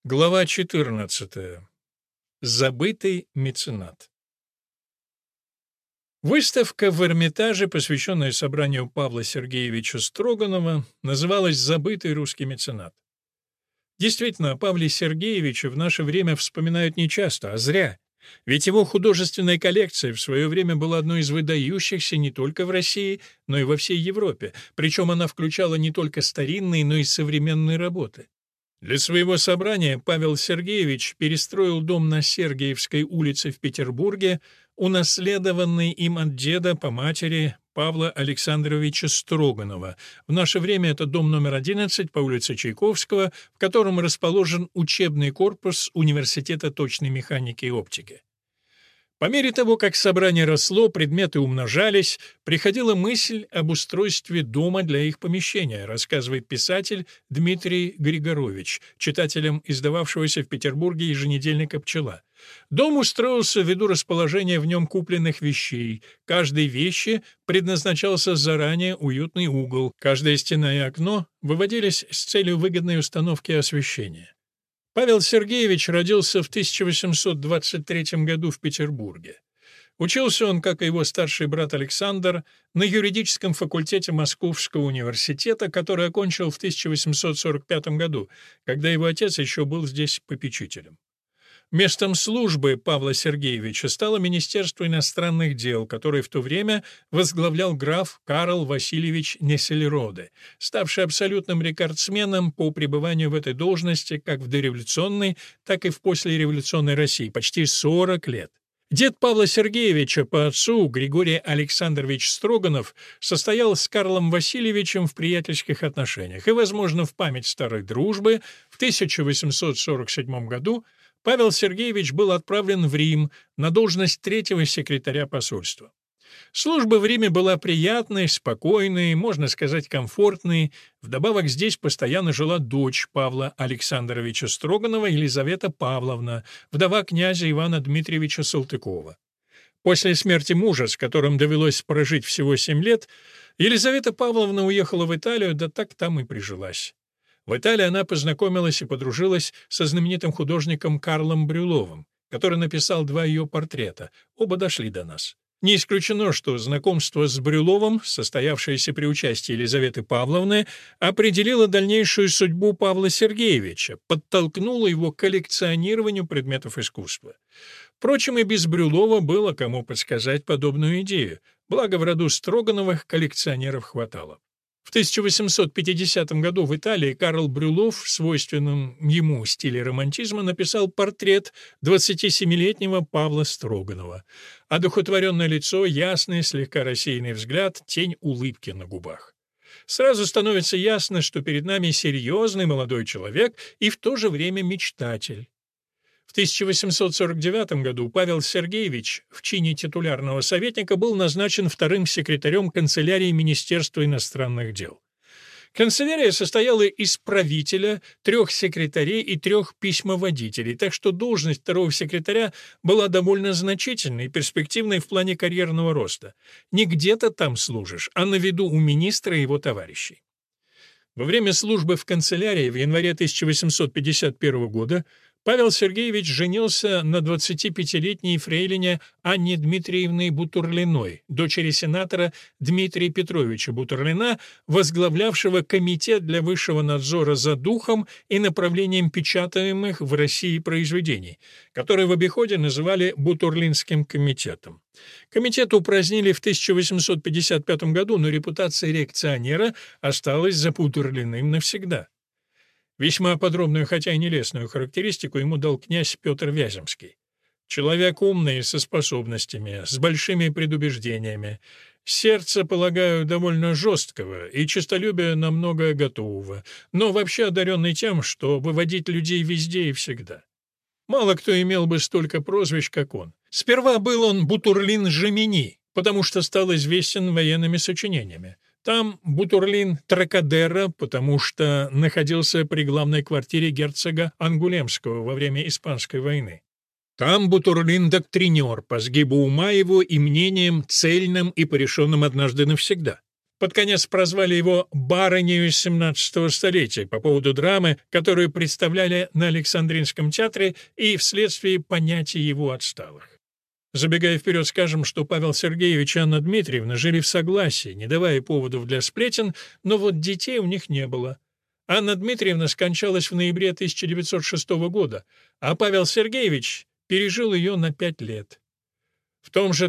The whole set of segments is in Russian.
Глава 14. Забытый меценат. Выставка в Эрмитаже, посвященная собранию Павла Сергеевича Строганова, называлась «Забытый русский меценат». Действительно, о Павле Сергеевиче в наше время вспоминают нечасто, а зря. Ведь его художественная коллекция в свое время была одной из выдающихся не только в России, но и во всей Европе, причем она включала не только старинные, но и современные работы. Для своего собрания Павел Сергеевич перестроил дом на Сергиевской улице в Петербурге, унаследованный им от деда по матери Павла Александровича Строганова. В наше время это дом номер 11 по улице Чайковского, в котором расположен учебный корпус Университета точной механики и оптики. По мере того, как собрание росло, предметы умножались, приходила мысль об устройстве дома для их помещения, рассказывает писатель Дмитрий Григорович, читателем издававшегося в Петербурге еженедельника «Пчела». Дом устроился ввиду расположения в нем купленных вещей. Каждой вещи предназначался заранее уютный угол, каждая стена и окно выводились с целью выгодной установки освещения. Павел Сергеевич родился в 1823 году в Петербурге. Учился он, как и его старший брат Александр, на юридическом факультете Московского университета, который окончил в 1845 году, когда его отец еще был здесь попечителем. Местом службы Павла Сергеевича стало Министерство иностранных дел, которое в то время возглавлял граф Карл Васильевич Нессельроде, ставший абсолютным рекордсменом по пребыванию в этой должности как в дореволюционной, так и в послереволюционной России, почти 40 лет. Дед Павла Сергеевича по отцу, Григорий Александрович Строганов, состоял с Карлом Васильевичем в приятельских отношениях, и, возможно, в память старой дружбы в 1847 году Павел Сергеевич был отправлен в Рим на должность третьего секретаря посольства. Служба в Риме была приятной, спокойной, можно сказать, комфортной. Вдобавок здесь постоянно жила дочь Павла Александровича Строганова, Елизавета Павловна, вдова князя Ивана Дмитриевича Салтыкова. После смерти мужа, с которым довелось прожить всего 7 лет, Елизавета Павловна уехала в Италию, да так там и прижилась. В Италии она познакомилась и подружилась со знаменитым художником Карлом Брюловым, который написал 2 ее портрета. Оба дошли до нас. Не исключено, что знакомство с Брюловым, состоявшееся при участии Елизаветы Павловны, определило дальнейшую судьбу Павла Сергеевича, подтолкнуло его к коллекционированию предметов искусства. Впрочем, и без Брюлова было кому подсказать подобную идею, благо в роду Строгановых коллекционеров хватало. В 1850 году в Италии Карл Брюлов в свойственном ему стиле романтизма написал портрет 27-летнего Павла Строганова. Одухотворенное лицо, ясный, слегка рассеянный взгляд, тень улыбки на губах. Сразу становится ясно, что перед нами серьезный молодой человек и в то же время мечтатель. В 1849 году Павел Сергеевич в чине титулярного советника был назначен вторым секретарем канцелярии Министерства иностранных дел. Канцелярия состояла из правителя, 3 секретарей и 3 письмоводителей, так что должность второго секретаря была довольно значительной и перспективной в плане карьерного роста. Не где-то там служишь, а на виду у министра и его товарищей. Во время службы в канцелярии в январе 1851 года Павел Сергеевич женился на 25-летней фрейлине Анне Дмитриевне Бутурлиной, дочери сенатора Дмитрия Петровича Бутурлина, возглавлявшего Комитет для высшего надзора за духом и направлением печатаемых в России произведений, который в обиходе называли Бутурлинским комитетом. Комитет упразднили в 1855 году, но репутация реакционера осталась за Бутурлиным навсегда. Весьма подробную, хотя и нелестную характеристику ему дал князь Петр Вяземский. Человек умный, со способностями, с большими предубеждениями. Сердце, полагаю, довольно жесткого и честолюбие на многое готового, но вообще одаренный тем, что выводить людей везде и всегда. Мало кто имел бы столько прозвищ, как он. Сперва был он Бутурлин Жемини, потому что стал известен военными сочинениями. Там Бутурлин Тракадера, потому что находился при главной квартире герцога Ангулемского во время Испанской войны. Там Бутурлин-доктринер по сгибу ума его и мнением цельным и порешенным однажды навсегда. Под конец прозвали его «барынею из XVII столетия» по поводу драмы, которую представляли на Александринском театре и вследствие понятий его отсталых. Забегая вперед, скажем, что Павел Сергеевич и Анна Дмитриевна жили в согласии, не давая поводов для сплетен, но вот детей у них не было. Анна Дмитриевна скончалась в ноябре 1906 года, а Павел Сергеевич пережил ее на 5 лет. В том же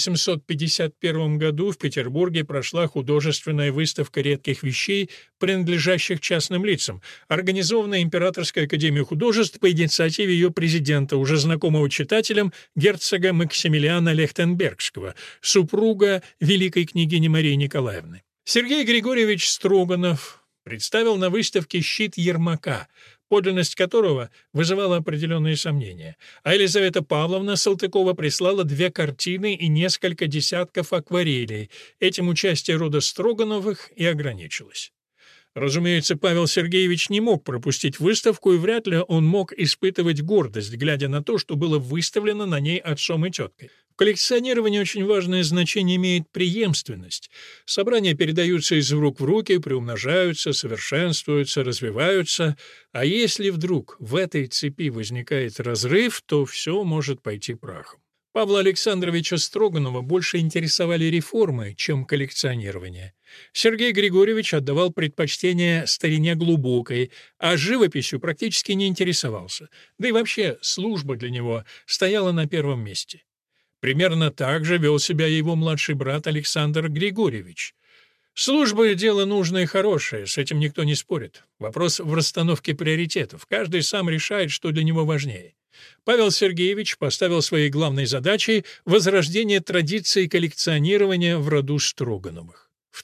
1851 году в Петербурге прошла художественная выставка редких вещей, принадлежащих частным лицам, организованная Императорской академией художеств по инициативе ее президента, уже знакомого читателям, герцога Максимилиана Лехтенбергского, супруга великой княгини Марии Николаевны. Сергей Григорьевич Строганов представил на выставке щит Ермака, подлинность которого вызывала определенные сомнения, а Елизавета Павловна Салтыкова прислала 2 картины и несколько десятков акварелей. Этим участие рода Строгановых и ограничилось. Разумеется, Павел Сергеевич не мог пропустить выставку, и вряд ли он мог испытывать гордость, глядя на то, что было выставлено на ней отцом и теткой. В коллекционировании очень важное значение имеет преемственность. Собрания передаются из рук в руки, приумножаются, совершенствуются, развиваются, а если вдруг в этой цепи возникает разрыв, то все может пойти прахом. Павла Александровича Строганова больше интересовали реформы, чем коллекционирование. Сергей Григорьевич отдавал предпочтение старине глубокой, а живописью практически не интересовался, да и вообще служба для него стояла на первом месте. Примерно так же вел себя и его младший брат Александр Григорьевич. Служба — дело нужное и хорошее, с этим никто не спорит. Вопрос в расстановке приоритетов. Каждый сам решает, что для него важнее. Павел Сергеевич поставил своей главной задачей возрождение традиции коллекционирования в роду Строгановых. В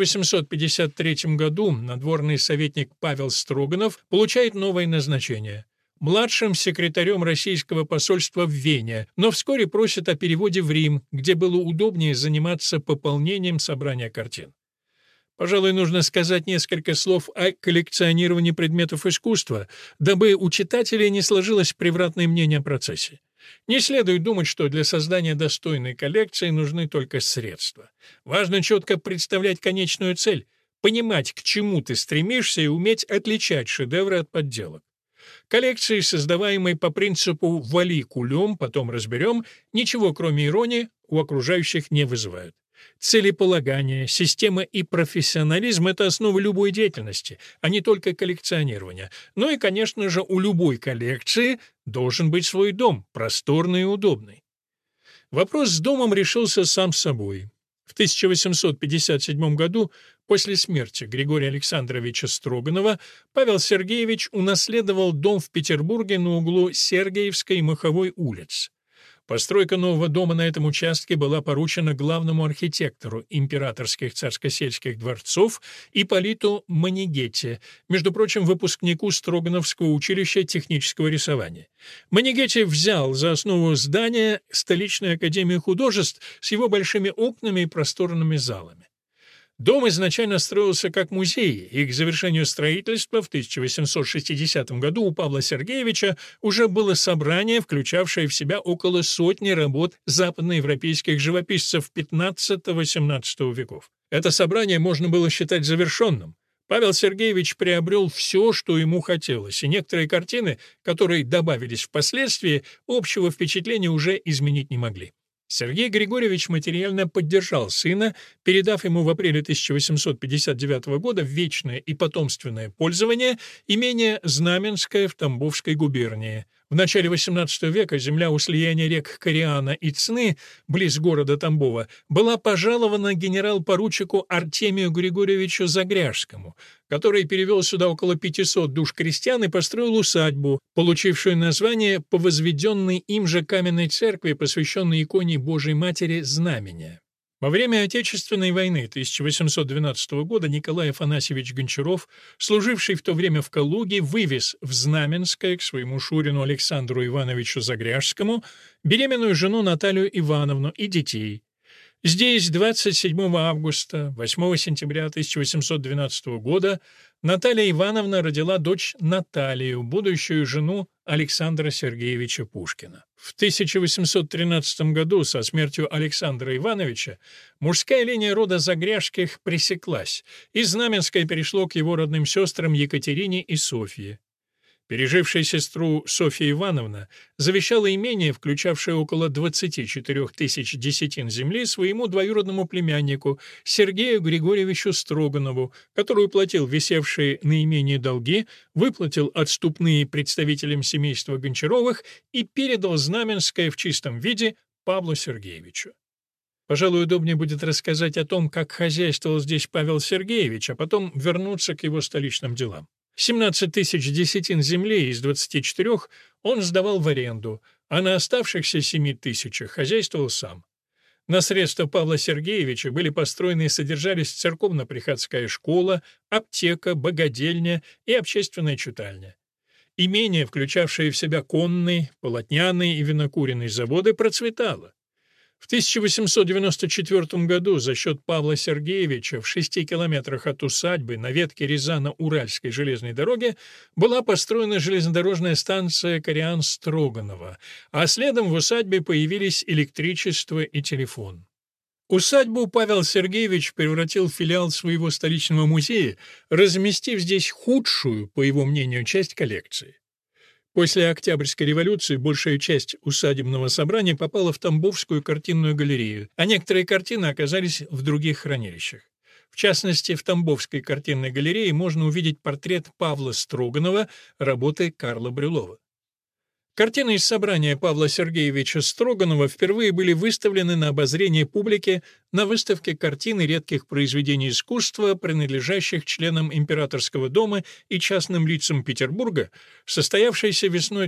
1853 году надворный советник Павел Строганов получает новое назначение — младшим секретарем российского посольства в Вене, но вскоре просит о переводе в Рим, где было удобнее заниматься пополнением собрания картин. Пожалуй, нужно сказать несколько слов о коллекционировании предметов искусства, дабы у читателей не сложилось превратное мнение о процессе. Не следует думать, что для создания достойной коллекции нужны только средства. Важно четко представлять конечную цель, понимать, к чему ты стремишься, и уметь отличать шедевры от подделок. Коллекции, создаваемые по принципу «вали кулем, потом разберем», ничего, кроме иронии, у окружающих не вызывают. Целеполагание, система и профессионализм — это основа любой деятельности, а не только коллекционирования. Ну и, конечно же, у любой коллекции должен быть свой дом, просторный и удобный. Вопрос с домом решился сам собой. В 1857 году, после смерти Григория Александровича Строганова, Павел Сергеевич унаследовал дом в Петербурге на углу Сергиевской и Маховой улиц. Постройка нового дома на этом участке была поручена главному архитектору императорских царско-сельских дворцов Ипполиту Манигетти, между прочим, выпускнику Строгановского училища технического рисования. Манигетти взял за основу здания столичную академию художеств с его большими окнами и просторными залами. Дом изначально строился как музей, и к завершению строительства в 1860 году у Павла Сергеевича уже было собрание, включавшее в себя около сотни работ западноевропейских живописцев XV-XVIII веков. Это собрание можно было считать завершенным. Павел Сергеевич приобрел все, что ему хотелось, и некоторые картины, которые добавились впоследствии, общего впечатления уже изменить не могли. Сергей Григорьевич материально поддержал сына, передав ему в апреле 1859 года в вечное и потомственное пользование имение Знаменское в Тамбовской губернии. В начале XVIII века земля у слияния рек Кориана и Цны, близ города Тамбова, была пожалована генерал-поручику Артемию Григорьевичу Загряжскому, который перевел сюда около 500 душ крестьян и построил усадьбу, получившую название по возведенной им же каменной церкви, посвященной иконе Божией Матери Знамения. Во время Отечественной войны 1812 года Николай Афанасьевич Гончаров, служивший в то время в Калуге, вывез в Знаменское к своему шурину Александру Ивановичу Загряжскому беременную жену Наталью Ивановну и детей. Здесь 27 августа, 8 сентября 1812 года Наталья Ивановна родила дочь Наталью, будущую жену Александра Сергеевича Пушкина. В 1813 году со смертью Александра Ивановича мужская линия рода Загряжских пресеклась, и Знаменское перешло к его родным сестрам Екатерине и Софье. Пережившая сестру Софья Ивановна завещала имение, включавшее около 24 тысяч десятин земли, своему двоюродному племяннику Сергею Григорьевичу Строганову, который уплатил висевшие на имении долги, выплатил отступные представителям семейства Гончаровых и передал Знаменское в чистом виде Павлу Сергеевичу. Пожалуй, удобнее будет рассказать о том, как хозяйствовал здесь Павел Сергеевич, а потом вернуться к его столичным делам. 17 тысяч десятин земли из 24 он сдавал в аренду, а на оставшихся 7 тысячах хозяйствовал сам. На средства Павла Сергеевича были построены и содержались церковно-приходская школа, аптека, богадельня и общественная читальня. Имение, включавшее в себя конный, полотняный и винокуренный заводы, процветало. В 1894 году за счет Павла Сергеевича в 6 километрах от усадьбы на ветке Рязано-Уральской железной дороги была построена железнодорожная станция Кориан-Строганова, а следом в усадьбе появились электричество и телефон. Усадьбу Павел Сергеевич превратил в филиал своего столичного музея, разместив здесь худшую, по его мнению, часть коллекции. После Октябрьской революции большая часть усадебного собрания попала в Тамбовскую картинную галерею, а некоторые картины оказались в других хранилищах. В частности, в Тамбовской картинной галерее можно увидеть портрет Павла Строганова работы Карла Брюлова. Картины из собрания Павла Сергеевича Строганова впервые были выставлены на обозрение публики на выставке картин и редких произведений искусства, принадлежащих членам Императорского дома и частным лицам Петербурга, состоявшейся весной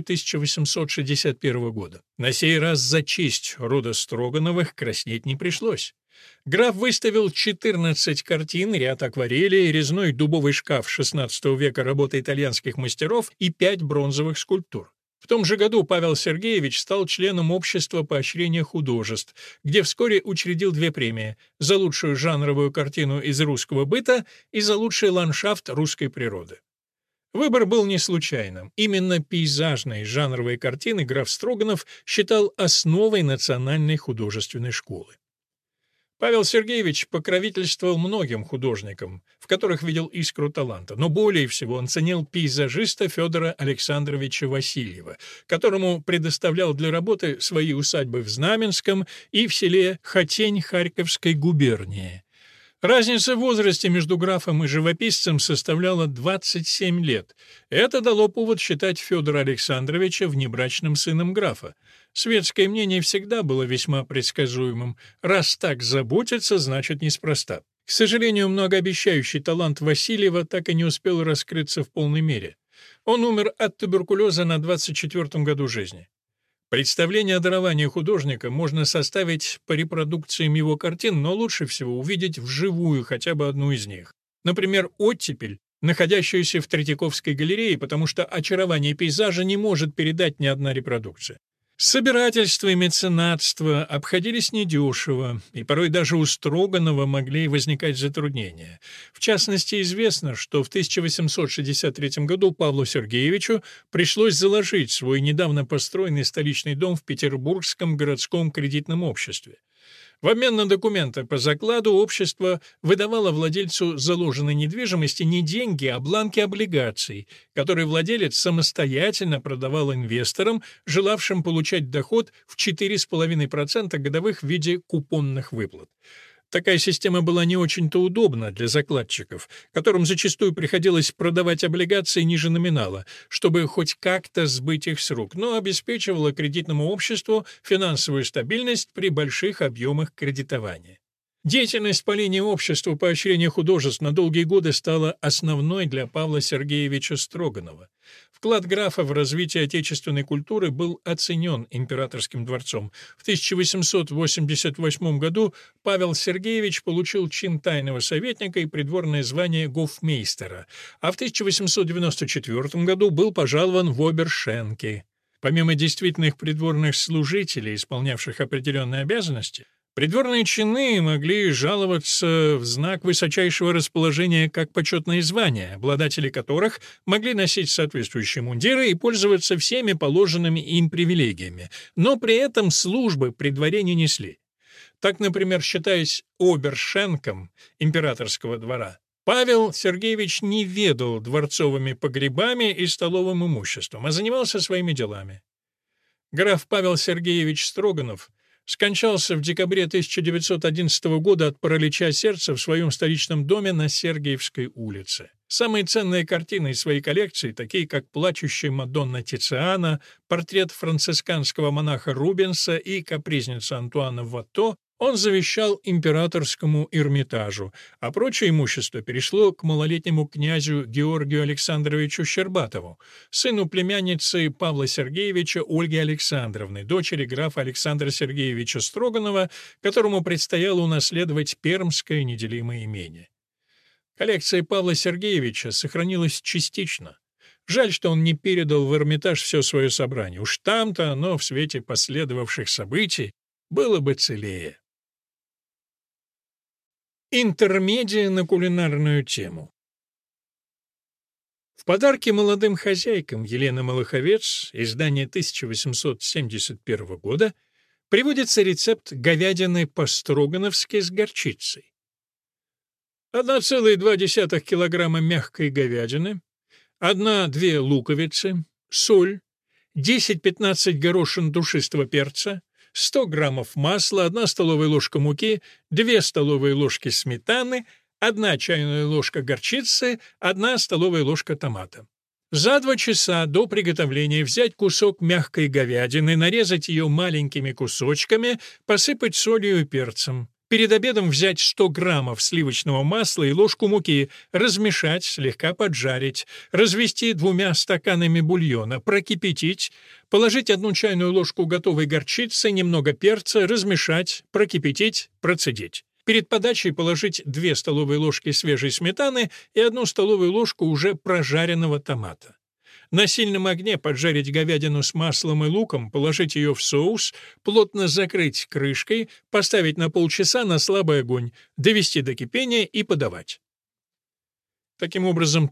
1861 года. На сей раз за честь рода Строгановых краснеть не пришлось. Граф выставил 14 картин, ряд акварелей, резной дубовый шкаф XVI века работы итальянских мастеров и 5 бронзовых скульптур. В том же году Павел Сергеевич стал членом Общества поощрения художеств, где вскоре учредил 2 премии — за лучшую жанровую картину из русского быта и за лучший ландшафт русской природы. Выбор был не случайным. Именно пейзажные жанровые картины граф Строганов считал основой национальной художественной школы. Павел Сергеевич покровительствовал многим художникам, в которых видел искру таланта, но более всего он ценил пейзажиста Федора Александровича Васильева, которому предоставлял для работы свои усадьбы в Знаменском и в селе Хотень Харьковской губернии. Разница в возрасте между графом и живописцем составляла 27 лет. Это дало повод считать Федора Александровича внебрачным сыном графа. Светское мнение всегда было весьма предсказуемым. Раз так заботятся, значит неспроста. К сожалению, многообещающий талант Васильева так и не успел раскрыться в полной мере. Он умер от туберкулеза на 24-м году жизни. Представление о даровании художника можно составить по репродукциям его картин, но лучше всего увидеть вживую хотя бы одну из них. Например, «Оттепель», находящуюся в Третьяковской галерее, потому что очарование пейзажа не может передать ни одна репродукция. Собирательство и меценатство обходились недешево, и порой даже у Строганова могли возникать затруднения. В частности, известно, что в 1863 году Павлу Сергеевичу пришлось заложить свой недавно построенный столичный дом в Петербургском городском кредитном обществе. В обмен на документы по закладу общество выдавало владельцу заложенной недвижимости не деньги, а бланки облигаций, которые владелец самостоятельно продавал инвесторам, желавшим получать доход в 4,5% годовых в виде купонных выплат. Такая система была не очень-то удобна для закладчиков, которым зачастую приходилось продавать облигации ниже номинала, чтобы хоть как-то сбыть их с рук, но обеспечивала кредитному обществу финансовую стабильность при больших объемах кредитования. Деятельность по линии общества поощрения художеств на долгие годы стала основной для Павла Сергеевича Строганова. Вклад графа в развитие отечественной культуры был оценен императорским дворцом. В 1888 году Павел Сергеевич получил чин тайного советника и придворное звание гофмейстера, а в 1894 году был пожалован в обершенки. Помимо действительных придворных служителей, исполнявших определенные обязанности, Придворные чины могли жаловаться в знак высочайшего расположения как почетные звания, обладатели которых могли носить соответствующие мундиры и пользоваться всеми положенными им привилегиями, но при этом службы при дворе не несли. Так, например, считаясь обершенком императорского двора, Павел Сергеевич не ведал дворцовыми погребами и столовым имуществом, а занимался своими делами. Граф Павел Сергеевич Строганов скончался в декабре 1911 года от паралича сердца в своем столичном доме на Сергиевской улице. Самые ценные картины из своей коллекции, такие как «Плачущая Мадонна» Тициана, портрет францисканского монаха Рубенса и капризница Антуана Ватто, он завещал императорскому Эрмитажу, а прочее имущество перешло к малолетнему князю Георгию Александровичу Щербатову, сыну племянницы Павла Сергеевича Ольги Александровны, дочери графа Александра Сергеевича Строганова, которому предстояло унаследовать пермское неделимое имение. Коллекция Павла Сергеевича сохранилась частично. Жаль, что он не передал в Эрмитаж все свое собрание. Уж там-то оно в свете последовавших событий было бы целее. Интермедия на кулинарную тему. В подарке молодым хозяйкам Елены Малаховец, издание 1871 года, приводится рецепт говядины по-строгановски с горчицей. 1,2 килограмма мягкой говядины, 1-2 луковицы, соль, 10-15 горошин душистого перца, 100 граммов масла, 1 столовая ложка муки, 2 столовые ложки сметаны, 1 чайная ложка горчицы, 1 столовая ложка томата. За 2 часа до приготовления взять кусок мягкой говядины, нарезать ее маленькими кусочками, посыпать солью и перцем. Перед обедом взять 100 граммов сливочного масла и ложку муки, размешать, слегка поджарить, развести 2 стаканами бульона, прокипятить, положить 1 чайную ложку готовой горчицы, немного перца, размешать, прокипятить, процедить. Перед подачей положить 2 столовые ложки свежей сметаны и 1 столовую ложку уже прожаренного томата. На сильном огне поджарить говядину с маслом и луком, положить ее в соус, плотно закрыть крышкой, поставить на полчаса на слабый огонь, довести до кипения и подавать. Таким образом,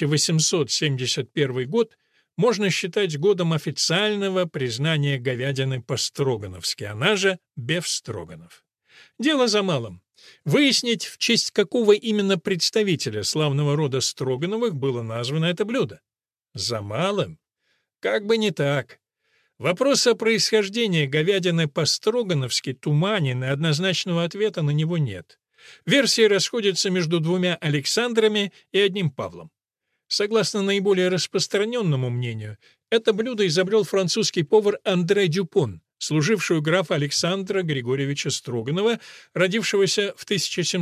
1871 год можно считать годом официального признания говядины по-строгановски, она же Бефстроганов. Дело за малым. Выяснить, в честь какого именно представителя славного рода Строгановых было названо это блюдо. За малым? Как бы не так. Вопрос о происхождении говядины по-строгановски туманен, и однозначного ответа на него нет. Версии расходятся между 2 Александрами и 1 Павлом. Согласно наиболее распространенному мнению, это блюдо изобрел французский повар Андре Дюпон, служивший у графа Александра Григорьевича Строганова, родившегося в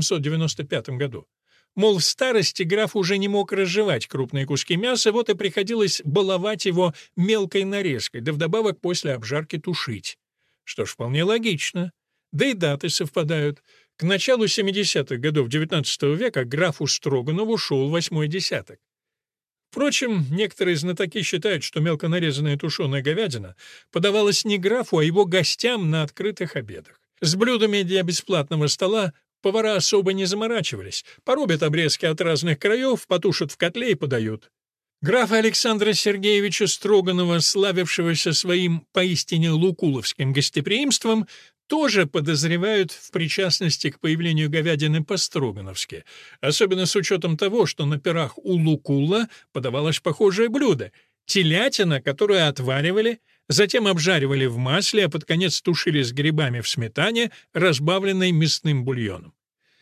1795 году. Мол, в старости граф уже не мог разжевать крупные куски мяса, вот и приходилось баловать его мелкой нарезкой, да вдобавок после обжарки тушить. Что ж, вполне логично. Да и даты совпадают. К началу 70-х годов XIX века графу Строганову шел 8-й десяток. Впрочем, некоторые знатоки считают, что мелко нарезанная тушеная говядина подавалась не графу, а его гостям на открытых обедах. С блюдами для бесплатного стола повара особо не заморачивались, порубят обрезки от разных краев, потушат в котле и подают. Графа Александра Сергеевича Строганова, славившегося своим поистине лукуловским гостеприимством, тоже подозревают в причастности к появлению говядины по-строгановски, особенно с учетом того, что на пирах у Лукула подавалось похожее блюдо — телятина, которую отваривали, затем обжаривали в масле, а под конец тушили с грибами в сметане, разбавленной мясным бульоном.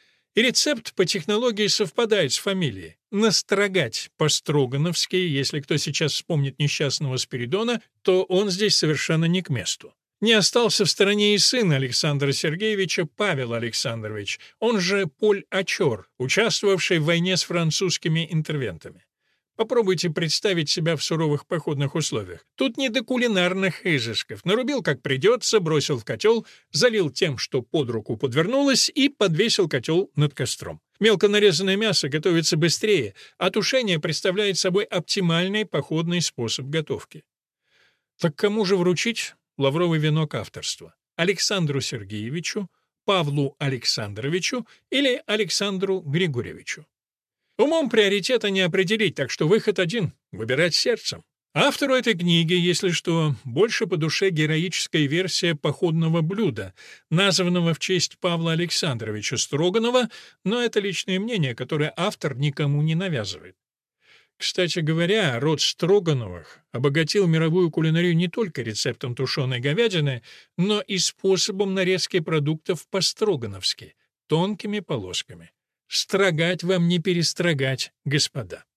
И рецепт по технологии совпадает с фамилией. Настрогать по-строгановски, если кто сейчас вспомнит несчастного Спиридона, то он здесь совершенно не к месту. Не остался в стороне и сын Александра Сергеевича Павел Александрович, он же Поль Ачор, участвовавший в войне с французскими интервентами. Попробуйте представить себя в суровых походных условиях. Тут не до кулинарных изысков. Нарубил как придется, бросил в котел, залил тем, что под руку подвернулось, и подвесил котел над костром. Мелко нарезанное мясо готовится быстрее, а тушение представляет собой оптимальный походный способ готовки. Так кому же вручить лавровый венок авторства? Александру Сергеевичу, Павлу Александровичу или Александру Григорьевичу. Умом приоритета не определить, так что выход один — выбирать сердцем. Автору этой книги, если что, больше по душе героическая версия походного блюда, названного в честь Павла Александровича Строганова, но это личное мнение, которое автор никому не навязывает. Кстати говоря, род Строгановых обогатил мировую кулинарию не только рецептом тушеной говядины, но и способом нарезки продуктов по-строгановски, тонкими полосками. Строгать вам не перестрогать, господа.